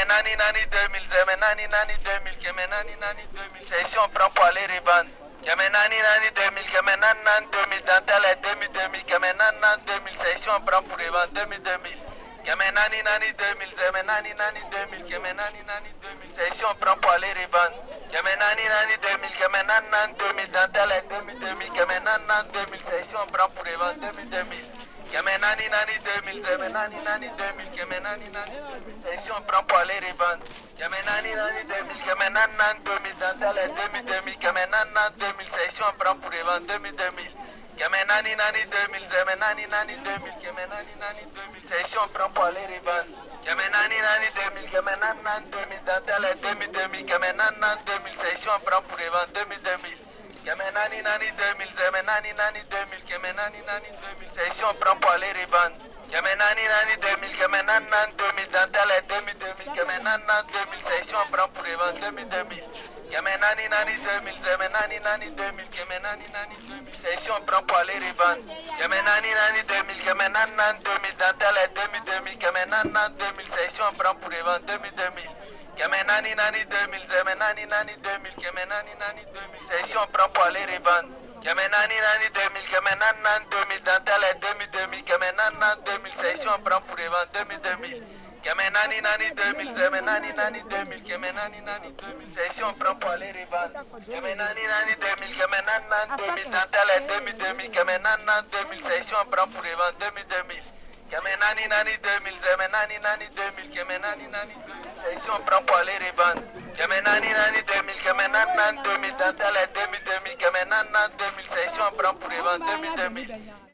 nani nani 2000, Kame nani nani 2000, Kame nani nani 2000, session prend pour aller revendre. Kame nani nani 2000, Kame nani nani 2000, dentelle 2000, Kame nani nani 2000, session prend pour revendre 2000. Kame nani nani 2000, Kame nani nani 2000, Kame nani nani 2000, session prend pour aller revendre. Kame nani nani 2000, Kame nani nani 2000, dentelle 2000, Kame nani nani 2000, session prend pour revendre 2000. Kame nani nani 2000, Kame nani nani 2000, Kame nani nani 2000, session prend pour aller revendre. Kame nani nani 2000, Kame nani nani 2000, dentelle 2000, Kame nani nani 2000, session prend pour revendre 2000. Kame nani nani 2000, Kame nani nani 2000, Kame nani nani 2000, session prend pour aller revendre. Kame nani nani 2000, Kame nani nani 2000, dentelle 2000, Kame nani nani 2000, session prend pour revendre 2000. Kame nani nani 2000, Kame nani nani 2000, Kame nani nani 2000, session prend pour aller revendre. Kame nani nani 2000, Kame nani nani 2000, dentelle 2000, Kame nani nani 2000, session prend pour revendre 2000. Kame nani nani 2000, Kame nani nani 2000, Kame nani nani 2000, session prend pour aller revendre. Kame nani nani 2000, Kame nani nani 2000, dentelle 2000, Kame nani nani 2000, session prend pour revendre 2000. Kame nani nani 2000, Kame nani nani 2000, Kame nani nani 2000, session prend pour aller revendre. Kame nani nani 2000, Kame nani nani 2000, dentelle 2000, Kame nani nani 2000, session prend pour revendre 2000. Kame nani nani 2000, Kame nani nani 2000, Kame nani nani 2000, session prend pour aller revendre. Kame nani nani 2000, Kame nani nani 2000, dentelle 2000, Kame nani nani 2000, session prend pour revendre 2000. Kame nani nani 2000, Kame nani nani 2000, Kame nani nani 2000, session prend pour aller revendre. Kame nani nani 2000, Kame nani nani 2000, dentelle 2000, Kame nani nani 2000, session prend pour revendre 2000.